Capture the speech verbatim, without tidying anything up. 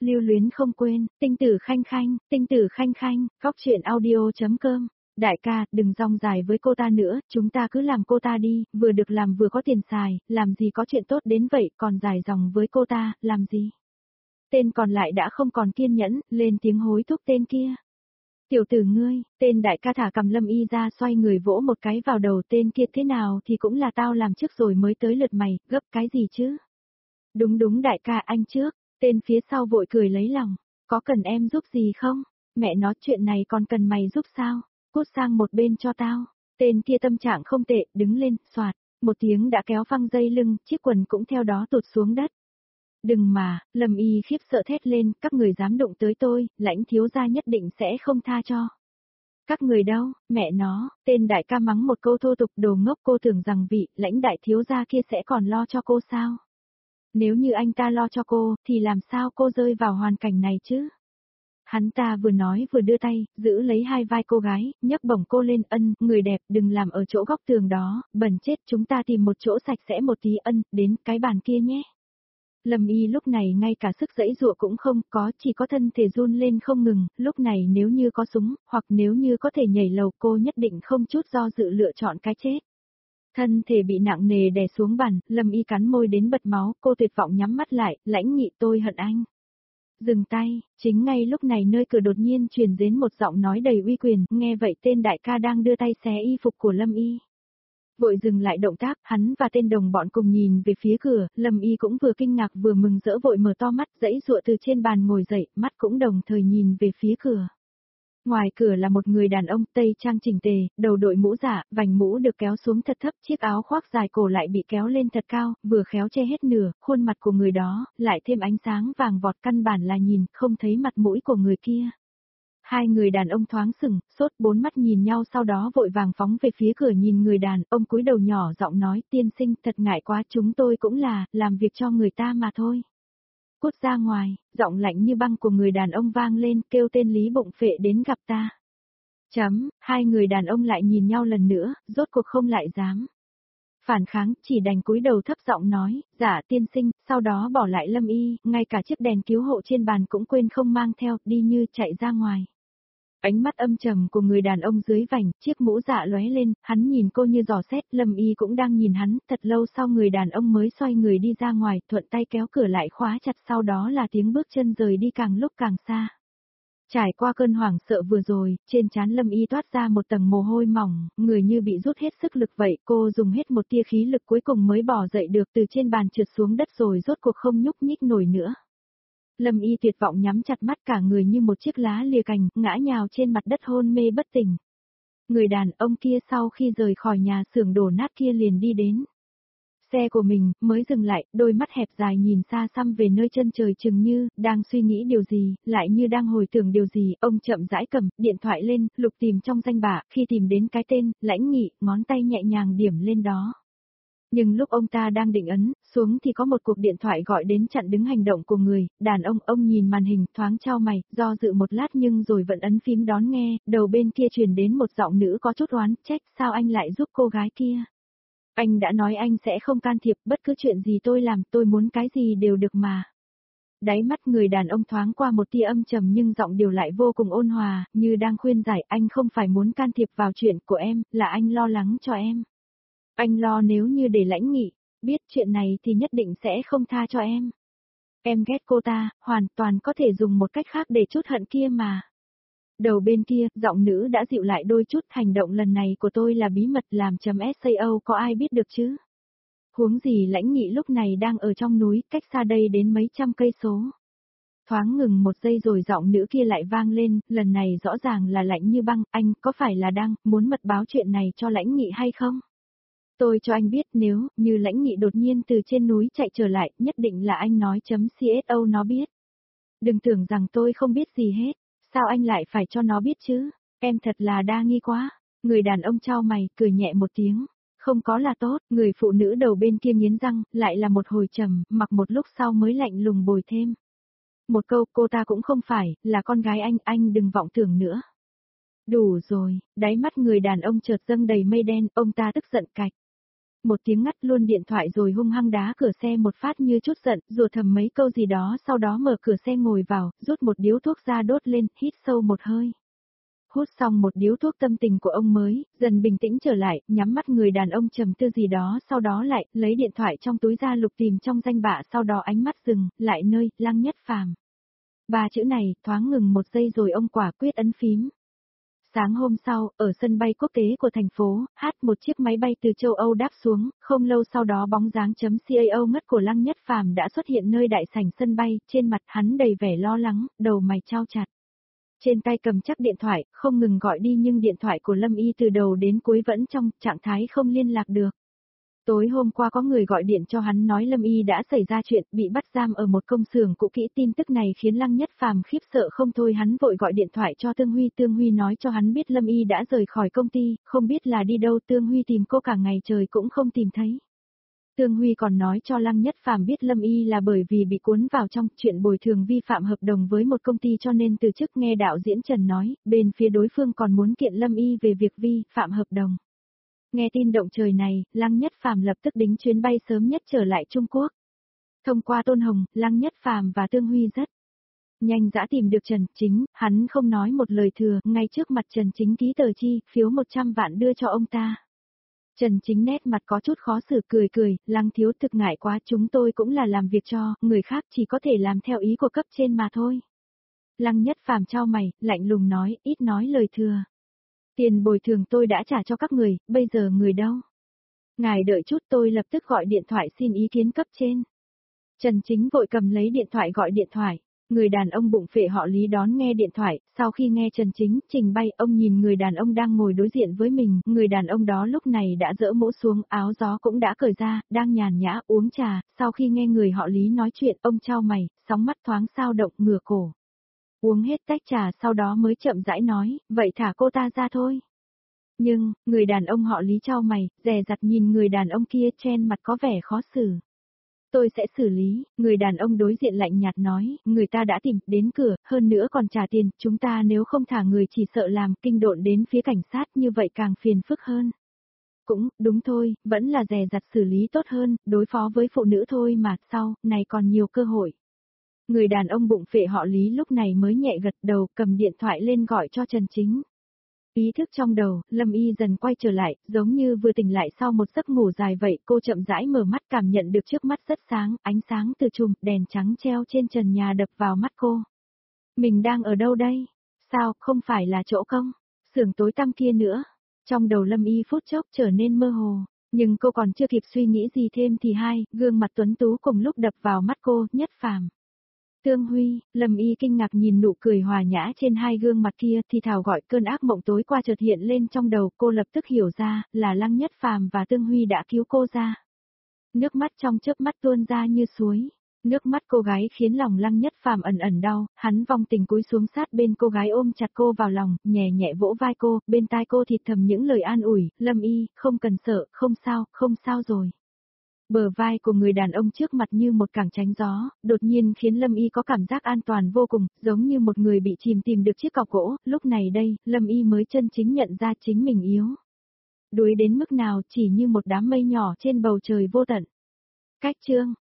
lưu luyến không quên, tinh tử khanh khanh, tinh tử khanh khanh, góc truyện audio.com. Đại ca, đừng rong dài với cô ta nữa, chúng ta cứ làm cô ta đi, vừa được làm vừa có tiền xài, làm gì có chuyện tốt đến vậy, còn dài dòng với cô ta, làm gì? Tên còn lại đã không còn kiên nhẫn, lên tiếng hối thúc tên kia. Tiểu tử ngươi, tên đại ca thả cầm Lâm Y ra xoay người vỗ một cái vào đầu tên kia, thế nào thì cũng là tao làm trước rồi mới tới lượt mày, gấp cái gì chứ? Đúng đúng đại ca, anh trước, tên phía sau vội cười lấy lòng, có cần em giúp gì không? Mẹ nói chuyện này còn cần mày giúp sao? Cút sang một bên cho tao. Tên kia tâm trạng không tệ, đứng lên, xoạt, một tiếng đã kéo phăng dây lưng, chiếc quần cũng theo đó tụt xuống đất. Đừng mà, Lâm Y khiếp sợ thét lên, các người dám đụng tới tôi, lãnh thiếu gia nhất định sẽ không tha cho. Các người đâu, mẹ nó, tên đại ca mắng một câu thô tục, đồ ngốc, cô tưởng rằng vị lãnh đại thiếu gia kia sẽ còn lo cho cô sao? Nếu như anh ta lo cho cô, thì làm sao cô rơi vào hoàn cảnh này chứ? Hắn ta vừa nói vừa đưa tay, giữ lấy hai vai cô gái, nhấc bổng cô lên, ân, người đẹp, đừng làm ở chỗ góc tường đó, bẩn chết, chúng ta tìm một chỗ sạch sẽ một tí, ân, đến cái bàn kia nhé. Lâm Y lúc này ngay cả sức giãy giụa cũng không có, chỉ có thân thể run lên không ngừng, lúc này nếu như có súng, hoặc nếu như có thể nhảy lầu cô nhất định không chút do dự lựa chọn cái chết. Thân thể bị nặng nề đè xuống bàn, Lâm Y cắn môi đến bật máu, cô tuyệt vọng nhắm mắt lại, lãnh nghị tôi hận anh. Dừng tay, chính ngay lúc này nơi cửa đột nhiên truyền đến một giọng nói đầy uy quyền, nghe vậy tên đại ca đang đưa tay xé y phục của Lâm Y. Vội dừng lại động tác, hắn và tên đồng bọn cùng nhìn về phía cửa, Lâm Y cũng vừa kinh ngạc vừa mừng rỡ vội mở to mắt, giãy giụa từ trên bàn ngồi dậy, mắt cũng đồng thời nhìn về phía cửa. Ngoài cửa là một người đàn ông tây trang chỉnh tề, đầu đội mũ giả, vành mũ được kéo xuống thật thấp, chiếc áo khoác dài cổ lại bị kéo lên thật cao, vừa khéo che hết nửa, khuôn mặt của người đó, lại thêm ánh sáng vàng vọt, căn bản là nhìn, không thấy mặt mũi của người kia. Hai người đàn ông thoáng sừng, sốt, bốn mắt nhìn nhau, sau đó vội vàng phóng về phía cửa nhìn người đàn ông cúi đầu nhỏ giọng nói, tiên sinh, thật ngại quá, chúng tôi cũng là, làm việc cho người ta mà thôi. Cút ra ngoài, giọng lạnh như băng của người đàn ông vang lên, kêu tên Lý Bụng Phệ đến gặp ta. Chấm, hai người đàn ông lại nhìn nhau lần nữa, rốt cuộc không lại dám phản kháng, chỉ đành cúi đầu thấp giọng nói, dạ tiên sinh, sau đó bỏ lại Lâm Y, ngay cả chiếc đèn cứu hộ trên bàn cũng quên không mang theo, đi như chạy ra ngoài. Ánh mắt âm trầm của người đàn ông dưới vành, chiếc mũ dạ lóe lên, hắn nhìn cô như dò xét, Lâm Y cũng đang nhìn hắn, thật lâu sau người đàn ông mới xoay người đi ra ngoài, thuận tay kéo cửa lại khóa chặt, sau đó là tiếng bước chân rời đi càng lúc càng xa. Trải qua cơn hoảng sợ vừa rồi, trên trán Lâm Y toát ra một tầng mồ hôi mỏng, người như bị rút hết sức lực vậy, cô dùng hết một tia khí lực cuối cùng mới bỏ dậy được, từ trên bàn trượt xuống đất rồi rốt cuộc không nhúc nhích nổi nữa. Lâm Y tuyệt vọng nhắm chặt mắt, cả người như một chiếc lá lìa cành, ngã nhào trên mặt đất hôn mê bất tỉnh. Người đàn ông kia sau khi rời khỏi nhà xưởng đổ nát kia liền đi đến xe của mình, mới dừng lại, đôi mắt hẹp dài nhìn xa xăm về nơi chân trời, chừng như đang suy nghĩ điều gì, lại như đang hồi tưởng điều gì, ông chậm rãi cầm điện thoại lên, lục tìm trong danh bạ, khi tìm đến cái tên Lãnh Nghị, ngón tay nhẹ nhàng điểm lên đó. Nhưng lúc ông ta đang định ấn xuống thì có một cuộc điện thoại gọi đến chặn đứng hành động của người đàn ông. Ông nhìn màn hình, thoáng chau mày, do dự một lát nhưng rồi vẫn ấn phím đón nghe. Đầu bên kia truyền đến một giọng nữ có chút oán trách, sao anh lại giúp cô gái kia? Anh đã nói anh sẽ không can thiệp, bất cứ chuyện gì tôi làm, tôi muốn cái gì đều được mà. Đáy mắt người đàn ông thoáng qua một tia âm trầm nhưng giọng điều lại vô cùng ôn hòa, như đang khuyên giải, anh không phải muốn can thiệp vào chuyện của em, là anh lo lắng cho em. Anh lo nếu như để Lãnh Nghị biết chuyện này thì nhất định sẽ không tha cho em. Em ghét cô ta, hoàn toàn có thể dùng một cách khác để trút hận kia mà. Đầu bên kia, giọng nữ đã dịu lại đôi chút, hành động lần này của tôi là bí mật, làm chấm sao có ai biết được chứ? Huống gì Lãnh Nghị lúc này đang ở trong núi, cách xa đây đến mấy trăm cây số. Thoáng ngừng một giây rồi giọng nữ kia lại vang lên, lần này rõ ràng là lạnh như băng, anh có phải là đang muốn mật báo chuyện này cho Lãnh Nghị hay không? Tôi cho anh biết nếu như Lãnh Nghị đột nhiên từ trên núi chạy trở lại, nhất định là anh nói chấm co nó biết. Đừng tưởng rằng tôi không biết gì hết, sao anh lại phải cho nó biết chứ? Em thật là đa nghi quá. Người đàn ông chau mày, cười nhẹ một tiếng. Không có là tốt, người phụ nữ đầu bên kia nghiến răng, lại là một hồi trầm, mặc một lúc sau mới lạnh lùng bồi thêm. Một câu, cô ta cũng không phải, là con gái anh, anh đừng vọng tưởng nữa. Đủ rồi, đáy mắt người đàn ông chợt dâng đầy mây đen, ông ta tức giận cạch. một tiếng ngắt luôn điện thoại rồi hung hăng đá cửa xe một phát như chút giận, rủa thầm mấy câu gì đó sau đó mở cửa xe ngồi vào, rút một điếu thuốc ra đốt lên, hít sâu một hơi. Hút xong một điếu thuốc tâm tình của ông mới, dần bình tĩnh trở lại, nhắm mắt người đàn ông trầm tư gì đó sau đó lại, lấy điện thoại trong túi ra lục tìm trong danh bạ sau đó ánh mắt dừng, lại nơi, Lăng Nhất Phàm. Ba chữ này, thoáng ngừng một giây rồi ông quả quyết ấn phím. Sáng hôm sau, ở sân bay quốc tế của thành phố, hát một chiếc máy bay từ châu Âu đáp xuống, không lâu sau đó bóng dáng chấm cao ngất của Lăng Nhất Phàm đã xuất hiện nơi đại sảnh sân bay, trên mặt hắn đầy vẻ lo lắng, đầu mày chau chặt. Trên tay cầm chắc điện thoại, không ngừng gọi đi nhưng điện thoại của Lâm Y từ đầu đến cuối vẫn trong trạng thái không liên lạc được. Tối hôm qua có người gọi điện cho hắn nói Lâm Y đã xảy ra chuyện, bị bắt giam ở một công xưởng cũ kỹ. Tin tức này khiến Lăng Nhất Phàm khiếp sợ không thôi, hắn vội gọi điện thoại cho Tương Huy. Tương Huy nói cho hắn biết Lâm Y đã rời khỏi công ty, không biết là đi đâu. Tương Huy tìm cô cả ngày trời cũng không tìm thấy. Tương Huy còn nói cho Lăng Nhất Phàm biết Lâm Y là bởi vì bị cuốn vào trong chuyện bồi thường vi phạm hợp đồng với một công ty cho nên từ chức. Nghe đạo diễn Trần nói, bên phía đối phương còn muốn kiện Lâm Y về việc vi phạm hợp đồng. Nghe tin động trời này, Lăng Nhất Phàm lập tức đính chuyến bay sớm nhất trở lại Trung Quốc. Thông qua Tôn Hồng, Lăng Nhất Phàm và Tương Huy rất nhanh dã tìm được Trần Chính, hắn không nói một lời thừa, ngay trước mặt Trần Chính ký tờ chi, phiếu một trăm vạn đưa cho ông ta. Trần Chính nét mặt có chút khó xử cười cười, Lăng thiếu thực ngại quá, chúng tôi cũng là làm việc cho, người khác chỉ có thể làm theo ý của cấp trên mà thôi. Lăng Nhất Phàm chau mày, lạnh lùng nói, ít nói lời thừa. Tiền bồi thường tôi đã trả cho các người, bây giờ người đâu? Ngài đợi chút, tôi lập tức gọi điện thoại xin ý kiến cấp trên. Trần Chính vội cầm lấy điện thoại gọi điện thoại. Người đàn ông bụng phệ họ Lý đón nghe điện thoại, sau khi nghe Trần Chính trình bày, ông nhìn người đàn ông đang ngồi đối diện với mình, người đàn ông đó lúc này đã dỡ mũ xuống, áo gió cũng đã cởi ra, đang nhàn nhã uống trà, sau khi nghe người họ Lý nói chuyện, ông chau mày, sóng mắt thoáng sao động, ngửa cổ. Uống hết tách trà sau đó mới chậm rãi nói, vậy thả cô ta ra thôi. Nhưng, người đàn ông họ Lý chau mày, dè dặt nhìn người đàn ông kia trên mặt có vẻ khó xử. Tôi sẽ xử lý, người đàn ông đối diện lạnh nhạt nói, người ta đã tìm đến cửa, hơn nữa còn trả tiền, chúng ta nếu không thả người chỉ sợ làm kinh độn đến phía cảnh sát như vậy càng phiền phức hơn. Cũng, đúng thôi, vẫn là dè dặt xử lý tốt hơn, đối phó với phụ nữ thôi mà, sau, này còn nhiều cơ hội. Người đàn ông bụng phệ họ Lý lúc này mới nhẹ gật đầu, cầm điện thoại lên gọi cho Trần Chính. Ý thức trong đầu, Lâm Y dần quay trở lại, giống như vừa tỉnh lại sau một giấc ngủ dài vậy, cô chậm rãi mở mắt cảm nhận được trước mắt rất sáng, ánh sáng từ chùm đèn trắng treo trên trần nhà đập vào mắt cô. Mình đang ở đâu đây? Sao, không phải là chỗ công? Xưởng tối tăm kia nữa. Trong đầu Lâm Y phút chốc trở nên mơ hồ, nhưng cô còn chưa kịp suy nghĩ gì thêm thì hai, gương mặt tuấn tú cùng lúc đập vào mắt cô, Nhất Phàm. Tương Huy, Lâm Y kinh ngạc nhìn nụ cười hòa nhã trên hai gương mặt kia thì thào gọi cơn ác mộng tối qua chợt hiện lên trong đầu, cô lập tức hiểu ra, là Lăng Nhất Phàm và Tương Huy đã cứu cô ra. Nước mắt trong chớp mắt tuôn ra như suối. Nước mắt cô gái khiến lòng Lăng Nhất Phàm ẩn ẩn đau, hắn vòng tình cúi xuống sát bên cô gái ôm chặt cô vào lòng, nhẹ nhẹ vỗ vai cô, bên tai cô thì thầm những lời an ủi, Lâm Y, không cần sợ, không sao, không sao rồi. Bờ vai của người đàn ông trước mặt như một cảng tránh gió, đột nhiên khiến Lâm Y có cảm giác an toàn vô cùng, giống như một người bị chìm tìm được chiếc cọc gỗ, lúc này đây, Lâm Y mới chân chính nhận ra chính mình yếu. Đuối đến mức nào chỉ như một đám mây nhỏ trên bầu trời vô tận. Cách chương